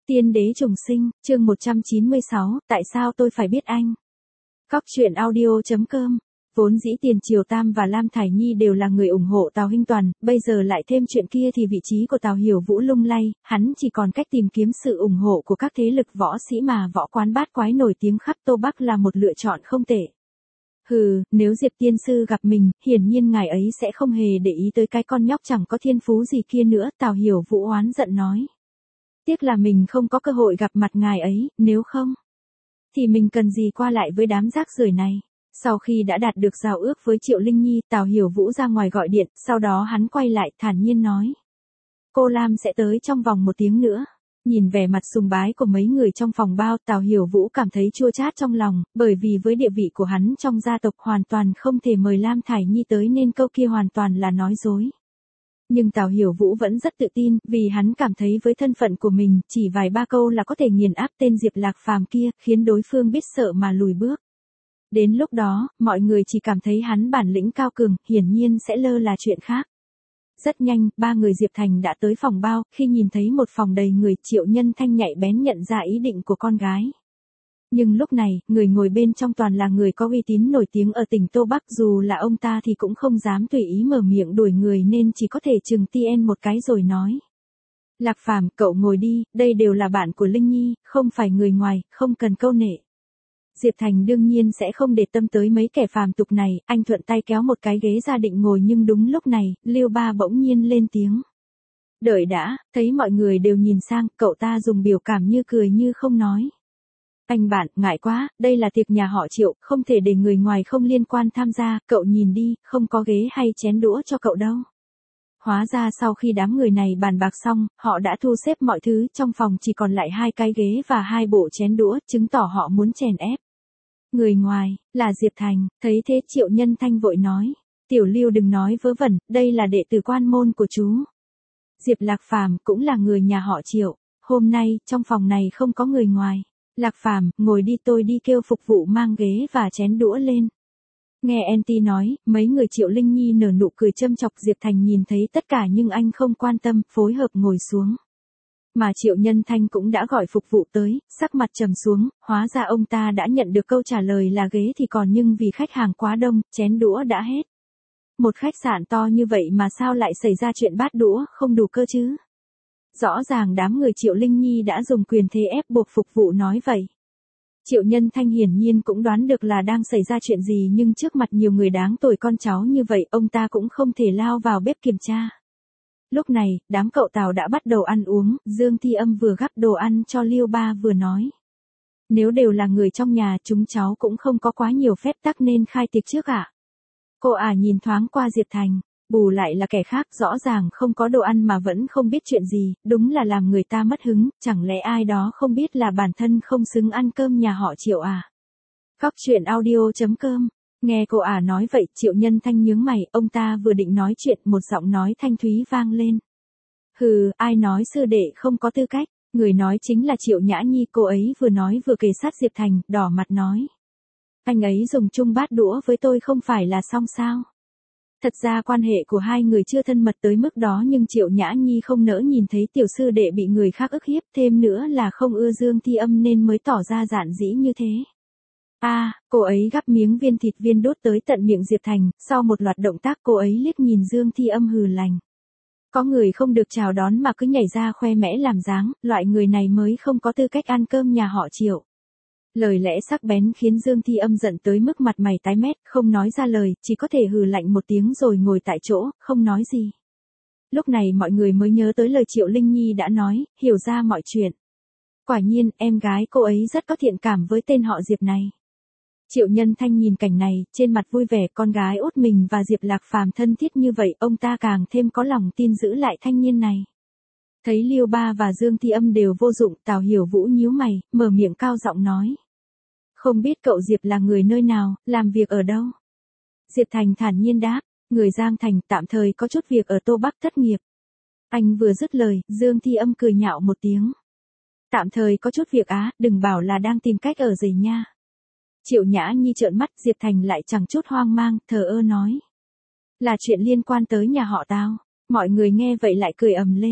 Tiên đế trùng sinh, chương 196, tại sao tôi phải biết anh? Cóc truyện audio.com. Vốn dĩ Tiền Triều Tam và Lam Thải Nhi đều là người ủng hộ Tào Hinh Toàn, bây giờ lại thêm chuyện kia thì vị trí của Tào Hiểu Vũ lung lay, hắn chỉ còn cách tìm kiếm sự ủng hộ của các thế lực võ sĩ mà võ quán bát quái nổi tiếng khắp Tô Bắc là một lựa chọn không tệ. Hừ, nếu Diệp Tiên Sư gặp mình, hiển nhiên ngài ấy sẽ không hề để ý tới cái con nhóc chẳng có thiên phú gì kia nữa, Tào Hiểu Vũ oán giận nói. Tiếc là mình không có cơ hội gặp mặt ngài ấy, nếu không thì mình cần gì qua lại với đám rác rưởi này. Sau khi đã đạt được giao ước với Triệu Linh Nhi, Tào Hiểu Vũ ra ngoài gọi điện, sau đó hắn quay lại thản nhiên nói. Cô Lam sẽ tới trong vòng 1 tiếng nữa. Nhìn vẻ mặt sùng bái của mấy người trong phòng bao, Tào Hiểu Vũ cảm thấy chua chát trong lòng, bởi vì với địa vị của hắn trong gia tộc hoàn toàn không thể mời Lam Thải Nhi tới nên câu kia hoàn toàn là nói dối. Nhưng Tào Hiểu Vũ vẫn rất tự tin, vì hắn cảm thấy với thân phận của mình, chỉ vài ba câu là có thể nghiền áp tên Diệp Lạc Phàm kia, khiến đối phương biết sợ mà lùi bước. Đến lúc đó, mọi người chỉ cảm thấy hắn bản lĩnh cao cường, hiển nhiên sẽ lơ là chuyện khác. Rất nhanh, 3 người Diệp Thành đã tới phòng bao, khi nhìn thấy một phòng đầy người, Triệu Nhân Thanh nhạy bén nhận ra ý định của con gái. Nhưng lúc này, người ngồi bên trong toàn là người có uy tín nổi tiếng ở tỉnh Tô Bắc, dù là ông ta thì cũng không dám tùy ý mở miệng đuổi người nên chỉ có thể chừng TN một cái rồi nói. Lạc Phàm, cậu ngồi đi, đây đều là bạn của Linh Nhi, không phải người ngoài, không cần câu nệ. Diệp Thành đương nhiên sẽ không để tâm tới mấy kẻ phàm tục này, anh thuận tay kéo một cái ghế ra định ngồi nhưng đúng lúc này, Liêu Ba bỗng nhiên lên tiếng. Đợi đã, thấy mọi người đều nhìn sang, cậu ta dùng biểu cảm như cười như không nói. Anh bạn, ngại quá, đây là tiệc nhà họ Triệu, không thể để người ngoài không liên quan tham gia, cậu nhìn đi, không có ghế hay chén đũa cho cậu đâu. Hóa ra sau khi đám người này bàn bạc xong, họ đã thu xếp mọi thứ, trong phòng chỉ còn lại 2 cái ghế và 2 bộ chén đũa, chứng tỏ họ muốn chèn ép. Người ngoài, là Diệp Thành, thấy thế Triệu Nhân Thanh vội nói. Tiểu Lưu đừng nói vớ vẩn, đây là đệ tử quan môn của chú. Diệp Lạc Phàm cũng là người nhà họ Triệu, hôm nay, trong phòng này không có người ngoài. Lạc Phàm, ngồi đi, tôi đi kêu phục vụ mang ghế và chén đũa lên. Nghe Enti nói, mấy người Triệu Linh Nhi nở nụ cười châm chọc. Diệp Thành nhìn thấy tất cả nhưng anh không quan tâm, phối hợp ngồi xuống. Mà Triệu Nhân Thanh cũng đã gọi phục vụ tới, sắc mặt trầm xuống, hóa ra ông ta đã nhận được câu trả lời là ghế thì còn nhưng vì khách hàng quá đông, chén đũa đã hết. Một khách sạn to như vậy mà sao lại xảy ra chuyện bát đũa không đủ cơ chứ? Rõ ràng đám người Triệu Linh Nhi đã dùng quyền thế ép buộc phục vụ nói vậy. Triệu Nhân Thanh hiển nhiên cũng đoán được là đang xảy ra chuyện gì nhưng trước mặt nhiều người đáng tội con cháu như vậy ông ta cũng không thể lao vào bếp kiểm tra. Lúc này, đám cậu Tào đã bắt đầu ăn uống, Dương Thi Âm vừa gắp đồ ăn cho Liêu Ba vừa nói. Nếu đều là người trong nhà chúng cháu cũng không có quá nhiều phép tắc nên khai tiệc trước ạ. Cô nhìn thoáng qua Diệp Thành, bù lại là kẻ khác rõ ràng không có đồ ăn mà vẫn không biết chuyện gì, đúng là làm người ta mất hứng, chẳng lẽ ai đó không biết là bản thân không xứng ăn cơm nhà họ Triệu à? Cóc truyện audio.com. Nghe cô nói vậy, Triệu Nhân Thanh nhướng mày, ông ta vừa định nói chuyện, một giọng nói thanh thúy vang lên. Hừ, ai nói sư đệ không có tư cách, người nói chính là Triệu Nhã Nhi, cô ấy vừa nói vừa kề sát Diệp Thành, đỏ mặt nói. Anh ấy dùng chung bát đũa với tôi không phải là xong sao? Thật ra quan hệ của hai người chưa thân mật tới mức đó nhưng Triệu Nhã Nhi không nỡ nhìn thấy tiểu sư đệ bị người khác ức hiếp, thêm nữa là không ưa Dương Thi Âm nên mới tỏ ra giản dĩ như thế. Cô ấy gắp miếng viên thịt viên đốt tới tận miệng Diệp Thành, sau một loạt động tác cô ấy liếc nhìn Dương Thi Âm hừ lành. Có người không được chào đón mà cứ nhảy ra khoe mẽ làm dáng, loại người này mới không có tư cách ăn cơm nhà họ Triệu. Lời lẽ sắc bén khiến Dương Thi Âm giận tới mức mặt mày tái mét, không nói ra lời, chỉ có thể hừ lạnh một tiếng rồi ngồi tại chỗ, không nói gì. Lúc này mọi người mới nhớ tới lời Triệu Linh Nhi đã nói, hiểu ra mọi chuyện. Quả nhiên, em gái cô ấy rất có thiện cảm với tên họ Diệp này. Triệu Nhân Thanh nhìn cảnh này, trên mặt vui vẻ, con gái út mình và Diệp Lạc Phàm thân thiết như vậy, ông ta càng thêm có lòng tin giữ lại thanh niên này. Thấy Liêu Ba và Dương Thi Âm đều vô dụng, Tào Hiểu Vũ nhíu mày, mở miệng cao giọng nói. Không biết cậu Diệp là người nơi nào, làm việc ở đâu? Diệp Thành thản nhiên đáp, người Giang Thành, tạm thời có chút việc ở Tô Bắc thất nghiệp. Anh vừa dứt lời, Dương Thi Âm cười nhạo một tiếng. Tạm thời có chút việc đừng bảo là đang tìm cách ở rể nha. Triệu Nhã Nhi trợn mắt, Diệp Thành lại chẳng chút hoang mang, thờ ơ nói. Là chuyện liên quan tới nhà họ Tào. Mọi người nghe vậy lại cười ầm lên.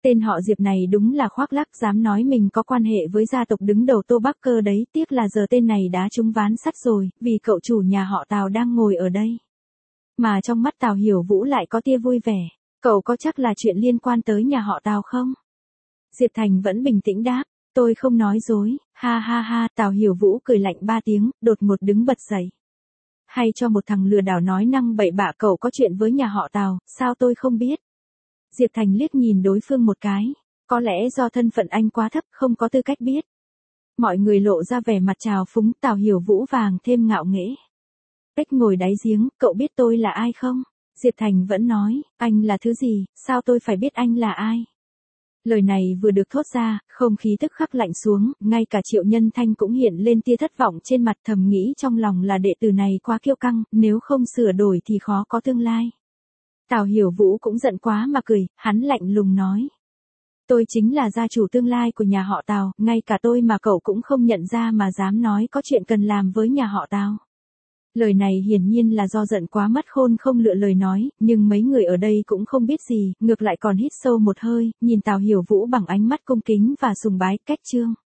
Tên họ Diệp này đúng là khoác lác, dám nói mình có quan hệ với gia tộc đứng đầu Tô Bắc Cơ đấy, tiếc là giờ tên này đã trúng ván sắt rồi, vì cậu chủ nhà họ Tào đang ngồi ở đây. Mà trong mắt Tào Hiểu Vũ lại có tia vui vẻ, cậu có chắc là chuyện liên quan tới nhà họ Tào không? Diệp Thành vẫn bình tĩnh đáp, tôi không nói dối, ha ha ha, Tào Hiểu Vũ cười lạnh 3 tiếng, đột ngột đứng bật dậy. Hay cho một thằng lừa đảo nói năng bậy bạ, cậu có chuyện với nhà họ Tào, sao tôi không biết? Diệp Thành liếc nhìn đối phương một cái, có lẽ do thân phận anh quá thấp không có tư cách biết. Mọi người lộ ra vẻ mặt trào phúng, Tào Hiểu Vũ vàng thêm ngạo nghễ. Cách ngồi đáy giếng, cậu biết tôi là ai không? Diệp Thành vẫn nói, anh là thứ gì, sao tôi phải biết anh là ai? Lời này vừa được thốt ra, không khí tức khắc lạnh xuống, ngay cả Triệu Nhân Thanh cũng hiện lên tia thất vọng trên mặt, thầm nghĩ trong lòng là đệ tử này quá kiêu căng, nếu không sửa đổi thì khó có tương lai. Tào Hiểu Vũ cũng giận quá mà cười, hắn lạnh lùng nói. Tôi chính là gia chủ tương lai của nhà họ Tào, ngay cả tôi mà cậu cũng không nhận ra mà dám nói có chuyện cần làm với nhà họ Tào. Lời này hiển nhiên là do giận quá mất khôn không lựa lời nói, nhưng mấy người ở đây cũng không biết gì, ngược lại còn hít sâu một hơi, nhìn Tào Hiểu Vũ bằng ánh mắt cung kính và sùng bái. Cách chương